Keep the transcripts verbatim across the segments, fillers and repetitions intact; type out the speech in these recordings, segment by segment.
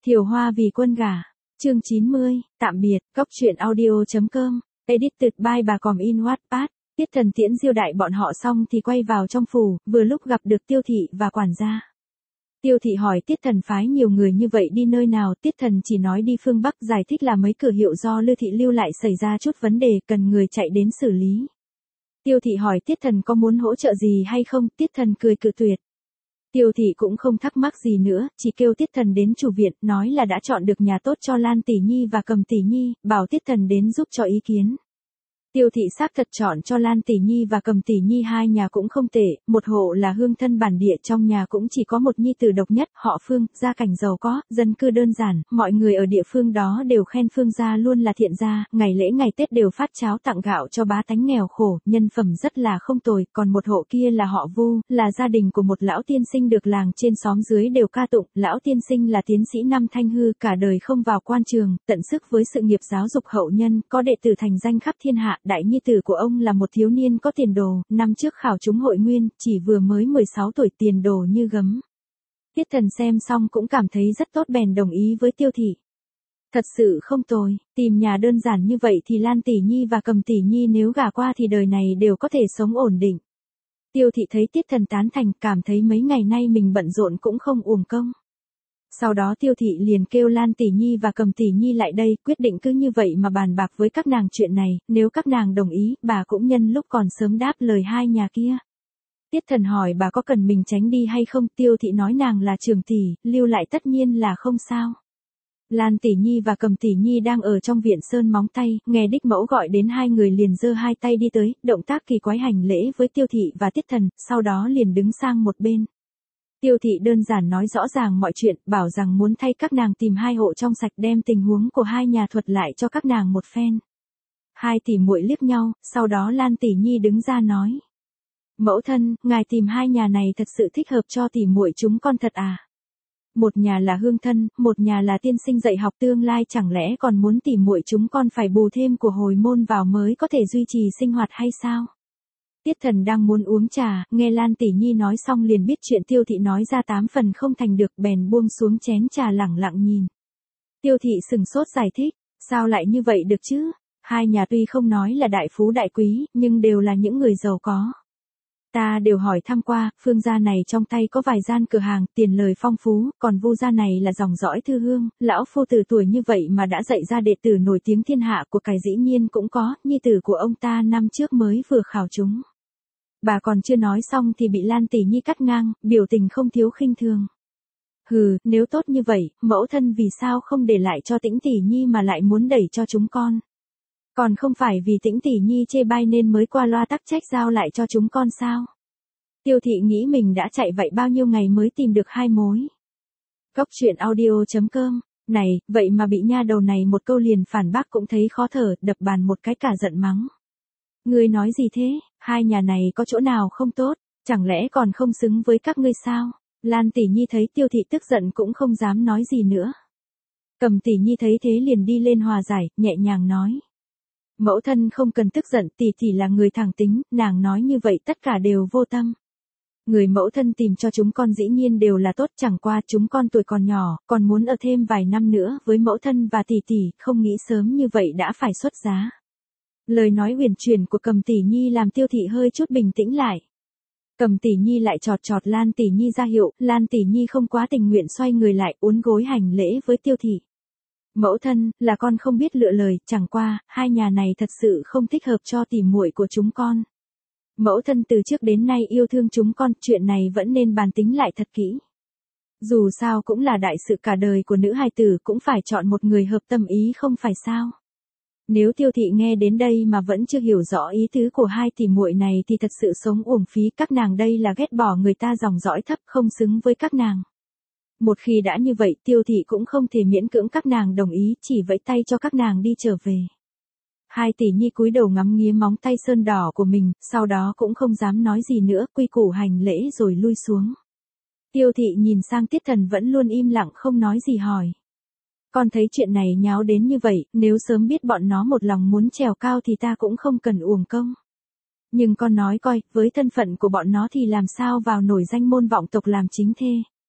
Thiều Hoa vì quân gả. Chương chín mươi, tạm biệt, góc truyện audio.com, edited by bà Còm in Wattpad. Tiết Thần tiễn Diêu Đại bọn họ xong thì quay vào trong phủ, vừa lúc gặp được Tiêu Thị và quản gia. Tiêu Thị hỏi Tiết Thần phái nhiều người như vậy đi nơi nào, Tiết Thần chỉ nói đi phương Bắc, giải thích là mấy cửa hiệu do Lư Thị lưu lại xảy ra chút vấn đề, cần người chạy đến xử lý. Tiêu Thị hỏi Tiết Thần có muốn hỗ trợ gì hay không, Tiết Thần cười cự tuyệt. Tiêu Thị cũng không thắc mắc gì nữa, chỉ kêu Tiết Thần đến chủ viện, nói là đã chọn được nhà tốt cho Lan Tỷ Nhi và Cầm Tỷ Nhi, bảo Tiết Thần đến giúp cho ý kiến. Tiêu Thị xác thật chọn cho Lan Tỷ Nhi và Cầm Tỷ Nhi hai nhà cũng không tệ, một hộ là hương thân bản địa, trong nhà cũng chỉ có một nhi tử độc nhất, họ Phương, gia cảnh giàu có, dân cư đơn giản, mọi người ở địa phương đó đều khen Phương gia luôn là thiện gia, ngày lễ ngày Tết đều phát cháo tặng gạo cho bá tánh nghèo khổ, nhân phẩm rất là không tồi, còn một hộ kia là họ Vu, là gia đình của một lão tiên sinh được làng trên xóm dưới đều ca tụng, lão tiên sinh là tiến sĩ năm thanh hư, cả đời không vào quan trường, tận sức với sự nghiệp giáo dục hậu nhân, có đệ tử thành danh khắp thiên hạ. Đại nhi tử của ông là một thiếu niên có tiền đồ, năm trước khảo trúng hội nguyên, chỉ vừa mới mười sáu tuổi, tiền đồ như gấm. Tiết Thần xem xong cũng cảm thấy rất tốt bèn đồng ý với Tiêu Thị. Thật sự không tồi, tìm nhà đơn giản như vậy thì Lan Tỷ Nhi và Cầm Tỷ Nhi nếu gả qua thì đời này đều có thể sống ổn định. Tiêu Thị thấy Tiết Thần tán thành, cảm thấy mấy ngày nay mình bận rộn cũng không uổng công. Sau đó Tiêu Thị liền kêu Lan Tỷ Nhi và Cầm Tỷ Nhi lại đây, quyết định cứ như vậy mà bàn bạc với các nàng chuyện này, nếu các nàng đồng ý, bà cũng nhân lúc còn sớm đáp lời hai nhà kia. Tiết Thần hỏi bà có cần mình tránh đi hay không, Tiêu Thị nói nàng là trưởng tỷ, lưu lại tất nhiên là không sao. Lan Tỷ Nhi và Cầm Tỷ Nhi đang ở trong viện sơn móng tay, nghe đích mẫu gọi đến hai người liền giơ hai tay đi tới, động tác kỳ quái hành lễ với Tiêu Thị và Tiết Thần, sau đó liền đứng sang một bên. Tiêu Thị đơn giản nói rõ ràng mọi chuyện, bảo rằng muốn thay các nàng tìm hai hộ trong sạch, đem tình huống của hai nhà thuật lại cho các nàng một phen. Hai tỷ muội liếc nhau, sau đó Lan Tỷ Nhi đứng ra nói: "Mẫu thân, ngài tìm hai nhà này thật sự thích hợp cho tỷ muội chúng con thật à? Một nhà là hương thân, một nhà là tiên sinh dạy học tương lai, chẳng lẽ còn muốn tỷ muội chúng con phải bù thêm của hồi môn vào mới có thể duy trì sinh hoạt hay sao?" Tiết Thần đang muốn uống trà, nghe Lan Tỷ Nhi nói xong liền biết chuyện Tiêu Thị nói ra tám phần không thành được, bèn buông xuống chén trà lẳng lặng nhìn. Tiêu Thị sừng sốt giải thích: "Sao lại như vậy được chứ? Hai nhà tuy không nói là đại phú đại quý, nhưng đều là những người giàu có. Ta đều hỏi thăm qua, Phương gia này trong tay có vài gian cửa hàng, tiền lời phong phú, còn Vu gia này là dòng dõi thư hương, lão phu tử tuổi như vậy mà đã dạy ra đệ tử nổi tiếng thiên hạ, của cải dĩ nhiên cũng có, nhi tử của ông ta năm trước mới vừa khảo trúng." Bà còn chưa nói xong thì bị Lan Tỷ Nhi cắt ngang, biểu tình không thiếu khinh thường. "Hừ, nếu tốt như vậy, mẫu thân vì sao không để lại cho Tĩnh Tỷ Nhi mà lại muốn đẩy cho chúng con? Còn không phải vì Tĩnh Tỷ Nhi chê bai nên mới qua loa tắc trách giao lại cho chúng con sao?" Tiêu Thị nghĩ mình đã chạy vậy bao nhiêu ngày mới tìm được hai mối. Góc truyện audio.com, này, vậy mà bị nha đầu này một câu liền phản bác cũng thấy khó thở, đập bàn một cái cả giận mắng: "Ngươi nói gì thế, hai nhà này có chỗ nào không tốt, chẳng lẽ còn không xứng với các ngươi sao?" Lan Tỷ Nhi thấy Tiêu Thị tức giận cũng không dám nói gì nữa. Cầm Tỷ Nhi thấy thế liền đi lên hòa giải, nhẹ nhàng nói: "Mẫu thân không cần tức giận, tỷ tỷ là người thẳng tính, nàng nói như vậy tất cả đều vô tâm. Người mẫu thân tìm cho chúng con dĩ nhiên đều là tốt, chẳng qua chúng con tuổi còn nhỏ, còn muốn ở thêm vài năm nữa với mẫu thân và tỷ tỷ, không nghĩ sớm như vậy đã phải xuất giá." Lời nói huyền chuyển của Cầm Tỷ Nhi làm Tiêu Thị hơi chút bình tĩnh lại. Cầm Tỷ Nhi lại chọt chọt Lan Tỷ Nhi ra hiệu, Lan Tỷ Nhi không quá tình nguyện xoay người lại, uốn gối hành lễ với Tiêu Thị: "Mẫu thân, là con không biết lựa lời, chẳng qua, hai nhà này thật sự không thích hợp cho tỷ muội của chúng con. Mẫu thân từ trước đến nay yêu thương chúng con, chuyện này vẫn nên bàn tính lại thật kỹ. Dù sao cũng là đại sự cả đời của nữ hài tử, cũng phải chọn một người hợp tâm ý không phải sao?" Nếu Tiêu Thị nghe đến đây mà vẫn chưa hiểu rõ ý tứ của hai tỷ muội này thì thật sự sống uổng phí, các nàng đây là ghét bỏ người ta dòng dõi thấp, không xứng với các nàng. Một khi đã như vậy, Tiêu Thị cũng không thể miễn cưỡng các nàng đồng ý, chỉ vẫy tay cho các nàng đi trở về. Hai tỷ nhi cúi đầu ngắm nghía móng tay sơn đỏ của mình, sau đó cũng không dám nói gì nữa, quy củ hành lễ rồi lui xuống. Tiêu Thị nhìn sang Tiết Thần vẫn luôn im lặng không nói gì hỏi: "Con thấy chuyện này nháo đến như vậy, nếu sớm biết bọn nó một lòng muốn trèo cao thì ta cũng không cần uổng công. Nhưng con nói coi, với thân phận của bọn nó thì làm sao vào nổi danh môn vọng tộc làm chính thê.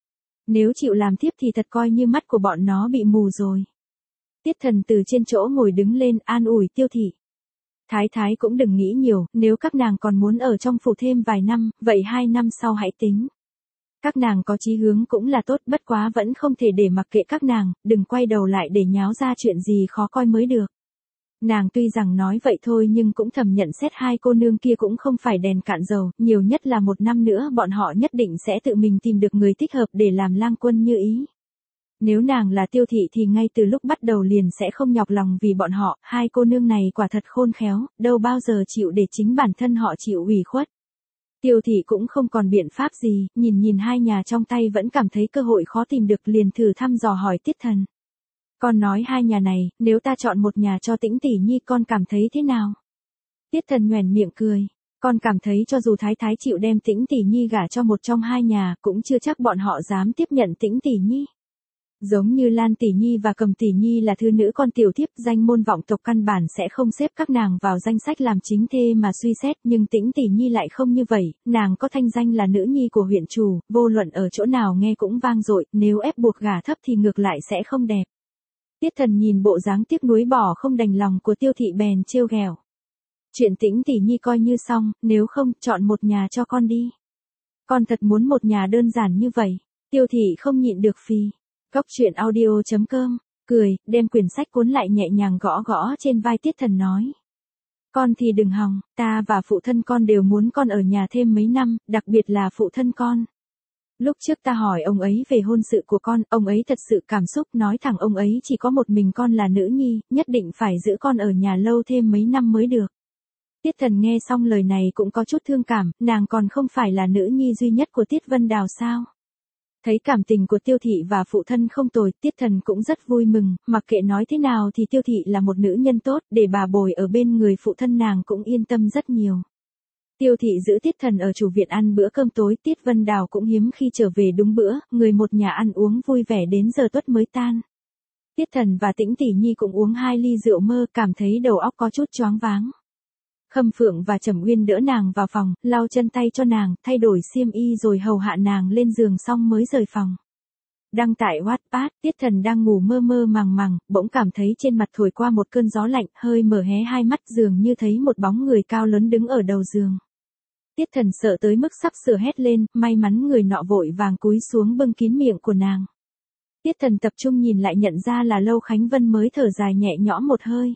Nếu chịu làm tiếp thì thật coi như mắt của bọn nó bị mù rồi. Tiết Thần từ trên chỗ ngồi đứng lên an ủi Tiêu Thị. Thái thái cũng đừng nghĩ nhiều, nếu các nàng còn muốn ở trong phủ thêm vài năm, vậy hai năm sau hãy tính. Các nàng có chí hướng cũng là tốt, bất quá vẫn không thể để mặc kệ các nàng, đừng quay đầu lại để nháo ra chuyện gì khó coi mới được. Nàng tuy rằng nói vậy thôi nhưng cũng thầm nhận xét hai cô nương kia cũng không phải đèn cạn dầu, nhiều nhất là một năm nữa bọn họ nhất định sẽ tự mình tìm được người thích hợp để làm lang quân như ý. Nếu nàng là Tiêu Thị thì ngay từ lúc bắt đầu liền sẽ không nhọc lòng vì bọn họ, hai cô nương này quả thật khôn khéo, đâu bao giờ chịu để chính bản thân họ chịu ủy khuất. Tiêu Thị cũng không còn biện pháp gì, nhìn nhìn hai nhà trong tay vẫn cảm thấy cơ hội khó tìm được liền thử thăm dò hỏi Tiết Thần. Con nói hai nhà này, nếu ta chọn một nhà cho Tĩnh tỷ nhi con cảm thấy thế nào? Tiết Thần nhoẻn miệng cười. Con cảm thấy cho dù Thái Thái chịu đem Tĩnh tỷ nhi gả cho một trong hai nhà, cũng chưa chắc bọn họ dám tiếp nhận Tĩnh tỷ nhi. Giống như Lan tỷ nhi và Cầm tỷ nhi là thứ nữ con tiểu thiếp, danh môn vọng tộc căn bản sẽ không xếp các nàng vào danh sách làm chính thê mà suy xét, nhưng Tĩnh tỷ nhi lại không như vậy, nàng có thanh danh là nữ nhi của huyện chủ, vô luận ở chỗ nào nghe cũng vang dội, nếu ép buộc gả thấp thì ngược lại sẽ không đẹp. Tiết Thần nhìn bộ dáng tiếc nuối bỏ không đành lòng của Tiêu Thị bèn trêu ghẹo. Chuyện Tĩnh tỷ nhi coi như xong, nếu không, chọn một nhà cho con đi. Con thật muốn một nhà đơn giản như vậy. Tiêu Thị không nhịn được phì. Cóc truyện audio chấm com, cười, đem quyển sách cuốn lại nhẹ nhàng gõ gõ trên vai Tiết Thần nói. Con thì đừng hòng, ta và phụ thân con đều muốn con ở nhà thêm mấy năm, đặc biệt là phụ thân con. Lúc trước ta hỏi ông ấy về hôn sự của con, ông ấy thật sự cảm xúc nói thẳng ông ấy chỉ có một mình con là nữ nhi, nhất định phải giữ con ở nhà lâu thêm mấy năm mới được. Tiết Thần nghe xong lời này cũng có chút thương cảm, nàng còn không phải là nữ nhi duy nhất của Tiết Vân Đào sao? Thấy cảm tình của Tiêu Thị và phụ thân không tồi, Tiết Thần cũng rất vui mừng, mặc kệ nói thế nào thì Tiêu Thị là một nữ nhân tốt, để bà bồi ở bên người phụ thân nàng cũng yên tâm rất nhiều. Tiêu Thị giữ Tiết Thần ở chủ viện ăn bữa cơm tối, Tiết Vân Đào cũng hiếm khi trở về đúng bữa, người một nhà ăn uống vui vẻ đến giờ tuất mới tan. Tiết Thần và Tĩnh tỷ nhi cũng uống hai ly rượu mơ, cảm thấy đầu óc có chút choáng váng. Khâm Phượng và Trầm Uyên đỡ nàng vào phòng, lau chân tay cho nàng, thay đổi xiêm y rồi hầu hạ nàng lên giường xong mới rời phòng. Đăng tại Wattpad, Tiết Thần đang ngủ mơ mơ màng màng, bỗng cảm thấy trên mặt thổi qua một cơn gió lạnh, hơi mở hé hai mắt dường như thấy một bóng người cao lớn đứng ở đầu giường. Tiết Thần sợ tới mức sắp sửa hét lên, may mắn người nọ vội vàng cúi xuống bưng kín miệng của nàng. Tiết Thần tập trung nhìn lại nhận ra là Lâu Khánh Vân mới thở dài nhẹ nhõm một hơi.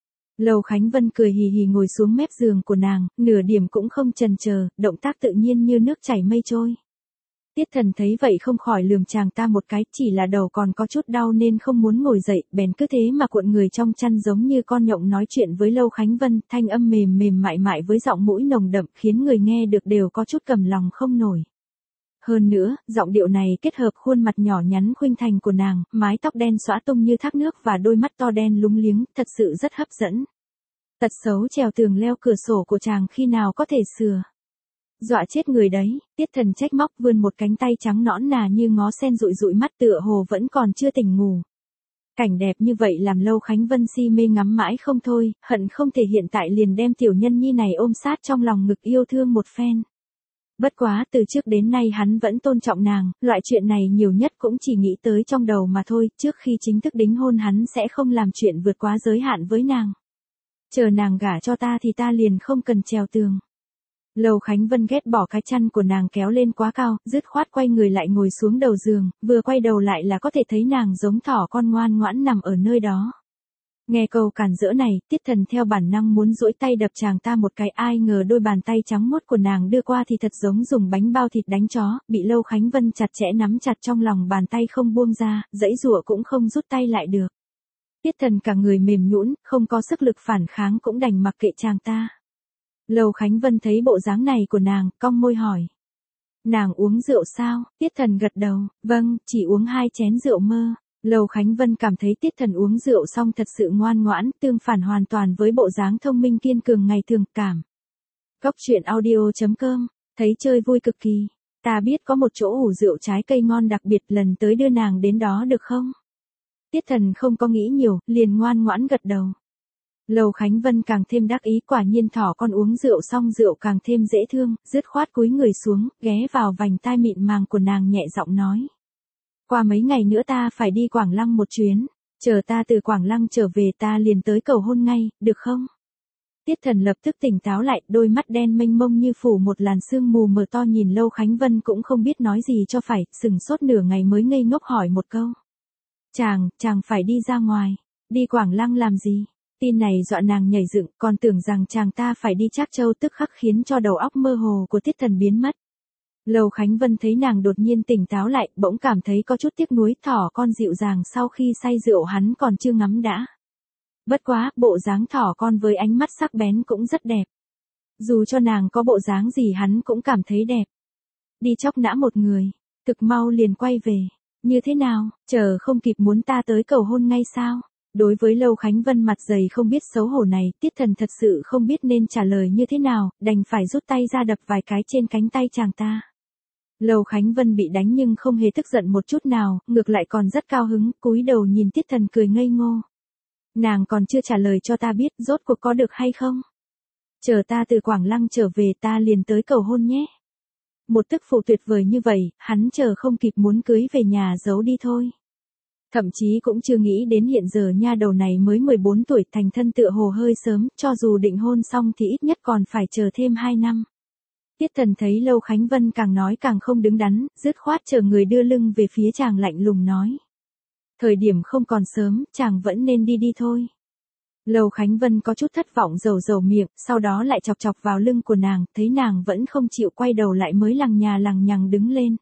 Lâu Khánh Vân cười hì hì ngồi xuống mép giường của nàng, nửa điểm cũng không chần chờ, động tác tự nhiên như nước chảy mây trôi. Tiết Thần thấy vậy không khỏi lườm chàng ta một cái, chỉ là đầu còn có chút đau nên không muốn ngồi dậy, bèn cứ thế mà cuộn người trong chăn giống như con nhộng nói chuyện với Lâu Khánh Vân, thanh âm mềm mềm mại mại với giọng mũi nồng đậm khiến người nghe được đều có chút cầm lòng không nổi. Hơn nữa, giọng điệu này kết hợp khuôn mặt nhỏ nhắn khuynh thành của nàng, mái tóc đen xõa tung như thác nước và đôi mắt to đen lúng liếng, thật sự rất hấp dẫn. Tật xấu trèo tường leo cửa sổ của chàng khi nào có thể sửa. Dọa chết người đấy, Tiết Thần trách móc vươn một cánh tay trắng nõn nà như ngó sen dụi dụi mắt tựa hồ vẫn còn chưa tỉnh ngủ. Cảnh đẹp như vậy làm Lâu Khánh Vân si mê ngắm mãi không thôi, hận không thể hiện tại liền đem tiểu nhân nhi này ôm sát trong lòng ngực yêu thương một phen. Bất quá từ trước đến nay hắn vẫn tôn trọng nàng, loại chuyện này nhiều nhất cũng chỉ nghĩ tới trong đầu mà thôi, trước khi chính thức đính hôn hắn sẽ không làm chuyện vượt quá giới hạn với nàng. Chờ nàng gả cho ta thì ta liền không cần trèo tường. Lâu Khánh Vân ghét bỏ cái chăn của nàng kéo lên quá cao, dứt khoát quay người lại ngồi xuống đầu giường, vừa quay đầu lại là có thể thấy nàng giống thỏ con ngoan ngoãn nằm ở nơi đó. Nghe câu càn rỡ này, Tiết Thần theo bản năng muốn duỗi tay đập chàng ta một cái, ai ngờ đôi bàn tay trắng muốt của nàng đưa qua thì thật giống dùng bánh bao thịt đánh chó, bị Lâu Khánh Vân chặt chẽ nắm chặt trong lòng bàn tay không buông ra, giãy giụa cũng không rút tay lại được. Tiết Thần cả người mềm nhũn, không có sức lực phản kháng cũng đành mặc kệ chàng ta. Lâu Khánh Vân thấy bộ dáng này của nàng, cong môi hỏi. Nàng uống rượu sao? Tiết Thần gật đầu, vâng, chỉ uống hai chén rượu mơ. Lâu Khánh Vân cảm thấy Tiết Thần uống rượu xong thật sự ngoan ngoãn, tương phản hoàn toàn với bộ dáng thông minh kiên cường ngày thường cảm. Cóc truyện audio chấm com, thấy chơi vui cực kỳ. Ta biết có một chỗ ủ rượu trái cây ngon đặc biệt, lần tới đưa nàng đến đó được không? Tiết Thần không có nghĩ nhiều, liền ngoan ngoãn gật đầu. Lâu Khánh Vân càng thêm đắc ý, quả nhiên thỏ con uống rượu xong rượu càng thêm dễ thương, dứt khoát cúi người xuống, ghé vào vành tai mịn màng của nàng nhẹ giọng nói. Qua mấy ngày nữa ta phải đi Quảng Lăng một chuyến, chờ ta từ Quảng Lăng trở về ta liền tới cầu hôn ngay, được không? Tiết Thần lập tức tỉnh táo lại, đôi mắt đen mênh mông như phủ một làn sương mù mờ to nhìn Lâu Khánh Vân cũng không biết nói gì cho phải, sừng sốt nửa ngày mới ngây ngốc hỏi một câu. Chàng, chàng phải đi ra ngoài, đi Quảng Lăng làm gì? Tin này dọa nàng nhảy dựng, còn tưởng rằng chàng ta phải đi Trác Châu tức khắc khiến cho đầu óc mơ hồ của Tiết Thần biến mất. Lâu Khánh Vân thấy nàng đột nhiên tỉnh táo lại, bỗng cảm thấy có chút tiếc nuối, thỏ con dịu dàng sau khi say rượu hắn còn chưa ngắm đã. Bất quá, bộ dáng thỏ con với ánh mắt sắc bén cũng rất đẹp. Dù cho nàng có bộ dáng gì hắn cũng cảm thấy đẹp. Đi chóc nã một người, thực mau liền quay về. Như thế nào, chờ không kịp muốn ta tới cầu hôn ngay sao? Đối với Lâu Khánh Vân mặt dày không biết xấu hổ này, Tiết Thần thật sự không biết nên trả lời như thế nào, đành phải rút tay ra đập vài cái trên cánh tay chàng ta. Lâu Khánh Vân bị đánh nhưng không hề tức giận một chút nào, ngược lại còn rất cao hứng, cúi đầu nhìn Tiết Thần cười ngây ngô. Nàng còn chưa trả lời cho ta biết rốt cuộc có được hay không? Chờ ta từ Quảng Lăng trở về ta liền tới cầu hôn nhé. Một tức phụ tuyệt vời như vậy, hắn chờ không kịp muốn cưới về nhà giấu đi thôi. Thậm chí cũng chưa nghĩ đến hiện giờ nha đầu này mới mười bốn tuổi, thành thân tựa hồ hơi sớm, cho dù định hôn xong thì ít nhất còn phải chờ thêm hai năm. Tiết Thần thấy Lâu Khánh Vân càng nói càng không đứng đắn, dứt khoát chờ người đưa lưng về phía chàng lạnh lùng nói. Thời điểm không còn sớm, chàng vẫn nên đi đi thôi. Lâu Khánh Vân có chút thất vọng dầu dầu miệng, sau đó lại chọc chọc vào lưng của nàng, thấy nàng vẫn không chịu quay đầu lại mới lằng nhà lằng nhằng đứng lên.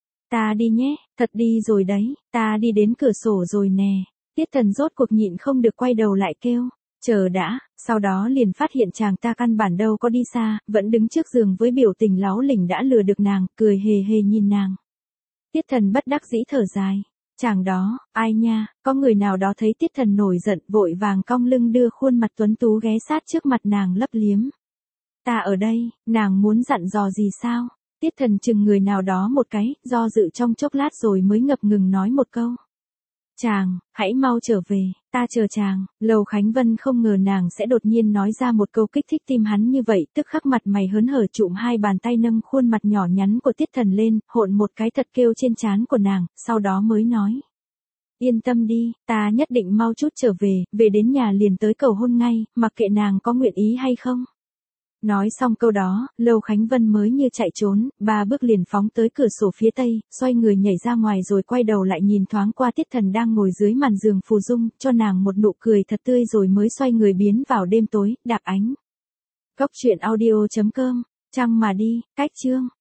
Ta đi nhé, thật đi rồi đấy, ta đi đến cửa sổ rồi nè. Tiết Thần rốt cuộc nhịn không được quay đầu lại kêu, chờ đã, sau đó liền phát hiện chàng ta căn bản đâu có đi xa, vẫn đứng trước giường với biểu tình láu lỉnh đã lừa được nàng, cười hề hề nhìn nàng. Tiết Thần bất đắc dĩ thở dài. Chàng đó, ai nha, có người nào đó thấy Tiết Thần nổi giận, vội vàng cong lưng đưa khuôn mặt tuấn tú ghé sát trước mặt nàng lấp liếm. Ta ở đây, nàng muốn dặn dò gì sao? Tiết Thần chừng người nào đó một cái, do dự trong chốc lát rồi mới ngập ngừng nói một câu. Chàng, hãy mau trở về, ta chờ chàng. Lâu Khánh Vân không ngờ nàng sẽ đột nhiên nói ra một câu kích thích tim hắn như vậy, tức khắc mặt mày hớn hở trụm hai bàn tay nâng khuôn mặt nhỏ nhắn của Tiết Thần lên, hôn một cái thật kêu trên trán của nàng, sau đó mới nói. Yên tâm đi, ta nhất định mau chút trở về, về đến nhà liền tới cầu hôn ngay, mặc kệ nàng có nguyện ý hay không. Nói xong câu đó, Lâu Khánh Vân mới như chạy trốn, ba bước liền phóng tới cửa sổ phía tây, xoay người nhảy ra ngoài rồi quay đầu lại nhìn thoáng qua Tiết Thần đang ngồi dưới màn giường phù dung, cho nàng một nụ cười thật tươi rồi mới xoay người biến vào đêm tối, đạp ánh. Cốc truyện audio chấm com, trăng mà đi, cách chương.